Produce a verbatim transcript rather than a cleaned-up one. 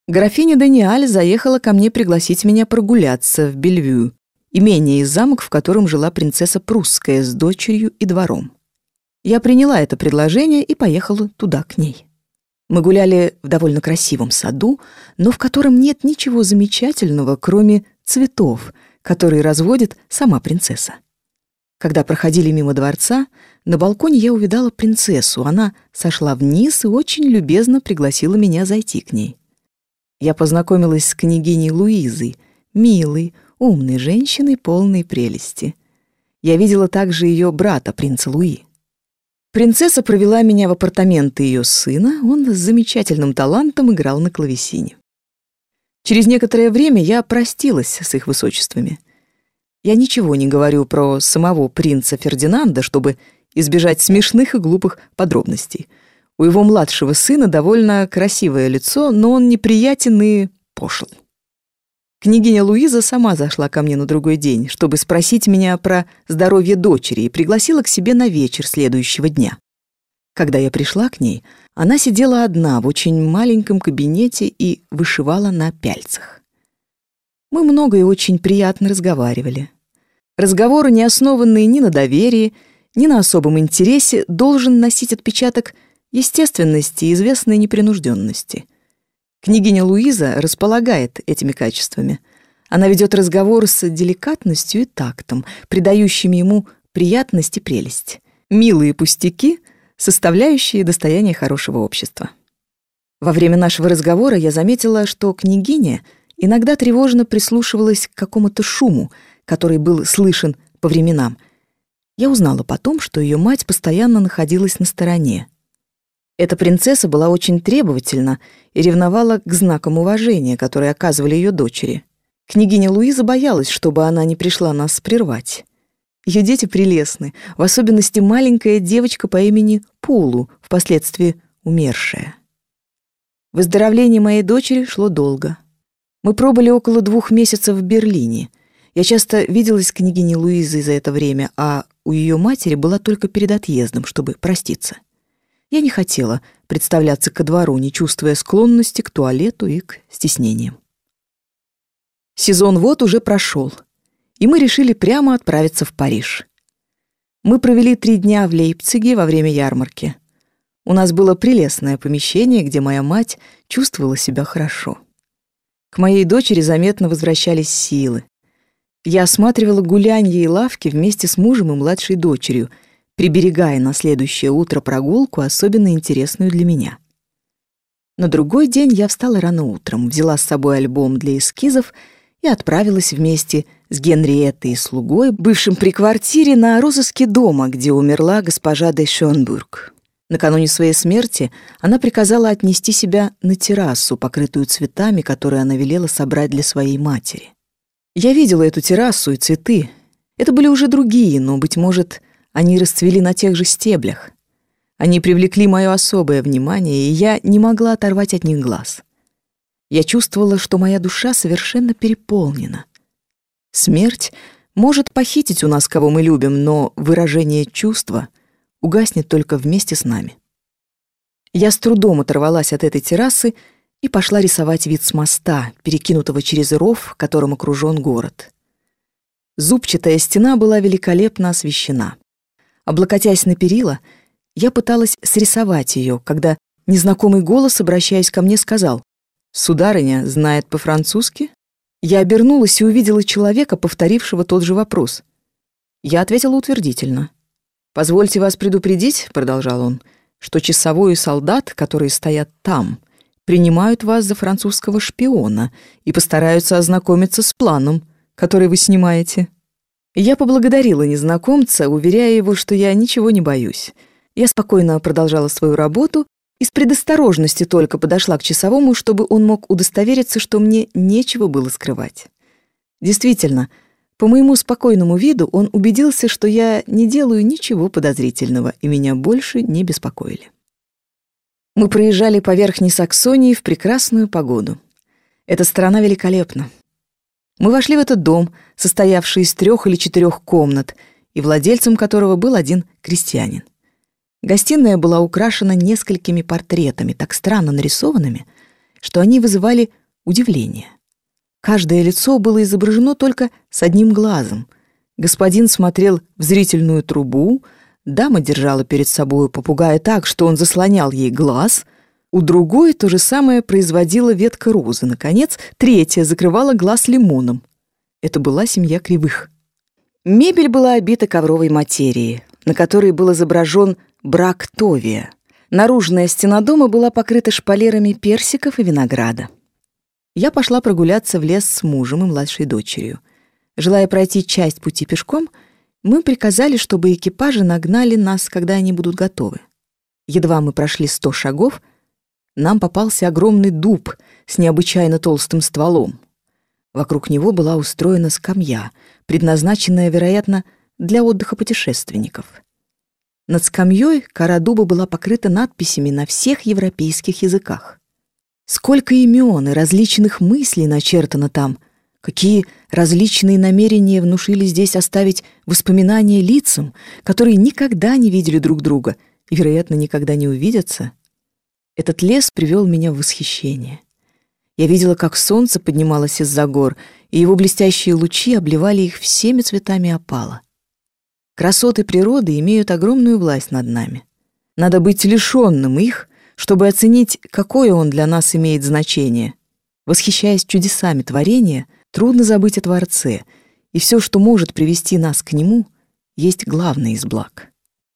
Графиня Даниаль заехала ко мне пригласить меня прогуляться в Бельвю, имение и замок, в котором жила принцесса Прусская с дочерью и двором. Я приняла это предложение и поехала туда к ней. Мы гуляли в довольно красивом саду, но в котором нет ничего замечательного, кроме цветов, которые разводит сама принцесса. Когда проходили мимо дворца, на балконе я увидала принцессу. Она сошла вниз и очень любезно пригласила меня зайти к ней. Я познакомилась с княгиней Луизой, милой, умной женщиной, полной прелести. Я видела также ее брата, принца Луи. Принцесса провела меня в апартаменты ее сына, он с замечательным талантом играл на клавесине. Через некоторое время я простилась с их высочествами. Я ничего не говорю про самого принца Фердинанда, чтобы избежать смешных и глупых подробностей. У его младшего сына довольно красивое лицо, но он неприятен и пошел. Княгиня Луиза сама зашла ко мне на другой день, чтобы спросить меня про здоровье дочери, и пригласила к себе на вечер следующего дня. Когда я пришла к ней, она сидела одна в очень маленьком кабинете и вышивала на пяльцах. Мы много и очень приятно разговаривали. Разговор, не основанный ни на доверии, ни на особом интересе, должен носить отпечаток естественности и известной непринужденности. Княгиня Луиза располагает этими качествами. Она ведет разговор с деликатностью и тактом, придающими ему приятность и прелесть. Милые пустяки, составляющие достояние хорошего общества. Во время нашего разговора я заметила, что княгиня иногда тревожно прислушивалась к какому-то шуму, который был слышен по временам. Я узнала потом, что ее мать постоянно находилась на стороне. Эта принцесса была очень требовательна и ревновала к знакам уважения, которые оказывали ее дочери. Княгиня Луиза боялась, чтобы она не пришла нас прервать. Ее дети прелестны, в особенности маленькая девочка по имени Пулу, впоследствии умершая. Выздоровление моей дочери шло долго. Мы пробыли около двух месяцев в Берлине. Я часто виделась с княгиней Луизой за это время, а у ее матери была только перед отъездом, чтобы проститься. Я не хотела представляться ко двору, не чувствуя склонности к туалету и к стеснениям. Сезон вот уже прошел, и мы решили прямо отправиться в Париж. Мы провели три дня в Лейпциге во время ярмарки. У нас было прелестное помещение, где моя мать чувствовала себя хорошо. К моей дочери заметно возвращались силы. Я осматривала гулянья и лавки вместе с мужем и младшей дочерью, приберегая на следующее утро прогулку, особенно интересную для меня. На другой день я встала рано утром, взяла с собой альбом для эскизов и отправилась вместе с Генриеттой и слугой, бывшим при квартире, на розыске дома, где умерла госпожа де Шонбург. Накануне своей смерти она приказала отнести себя на террасу, покрытую цветами, которые она велела собрать для своей матери. Я видела эту террасу и цветы. Это были уже другие, но, быть может, они расцвели на тех же стеблях. Они привлекли мое особое внимание, и я не могла оторвать от них глаз. Я чувствовала, что моя душа совершенно переполнена. Смерть может похитить у нас, кого мы любим, но выражение чувства угаснет только вместе с нами. Я с трудом оторвалась от этой террасы и пошла рисовать вид с моста, перекинутого через ров, которым окружен город. Зубчатая стена была великолепно освещена. Облокотясь на перила, я пыталась срисовать ее, когда незнакомый голос, обращаясь ко мне, сказал: «Сударыня знает по-французски?» Я обернулась и увидела человека, повторившего тот же вопрос. Я ответила утвердительно. «Позвольте вас предупредить», — продолжал он, «что часовой и солдат, которые стоят там, принимают вас за французского шпиона и постараются ознакомиться с планом, который вы снимаете». Я поблагодарила незнакомца, уверяя его, что я ничего не боюсь. Я спокойно продолжала свою работу и с предосторожности только подошла к часовому, чтобы он мог удостовериться, что мне нечего было скрывать. Действительно, по моему спокойному виду он убедился, что я не делаю ничего подозрительного, и меня больше не беспокоили. Мы проезжали по Верхней Саксонии в прекрасную погоду. Эта страна великолепна. Мы вошли в этот дом, состоявший из трех или четырех комнат, и владельцем которого был один крестьянин. Гостиная была украшена несколькими портретами, так странно нарисованными, что они вызывали удивление. Каждое лицо было изображено только с одним глазом. Господин смотрел в зрительную трубу, дама держала перед собой попугая так, что он заслонял ей глаз, у другой то же самое производила ветка розы. Наконец, третья закрывала глаз лимоном. Это была семья Кривых. Мебель была обита ковровой материей, на которой был изображен брак Товия. Наружная стена дома была покрыта шпалерами персиков и винограда. Я пошла прогуляться в лес с мужем и младшей дочерью. Желая пройти часть пути пешком, мы приказали, чтобы экипажи нагнали нас, когда они будут готовы. Едва мы прошли сто шагов, нам попался огромный дуб с необычайно толстым стволом. Вокруг него была устроена скамья, предназначенная, вероятно, для отдыха путешественников. Над скамьей кора дуба была покрыта надписями на всех европейских языках. Сколько имен и различных мыслей начертано там, какие различные намерения внушили здесь оставить воспоминания лицам, которые никогда не видели друг друга и, вероятно, никогда не увидятся. Этот лес привел меня в восхищение. Я видела, как солнце поднималось из-за гор, и его блестящие лучи обливали их всеми цветами опала. Красоты природы имеют огромную власть над нами. Надо быть лишенным их, чтобы оценить, какое он для нас имеет значение. Восхищаясь чудесами творения, трудно забыть о Творце, и все, что может привести нас к нему, есть главное из благ.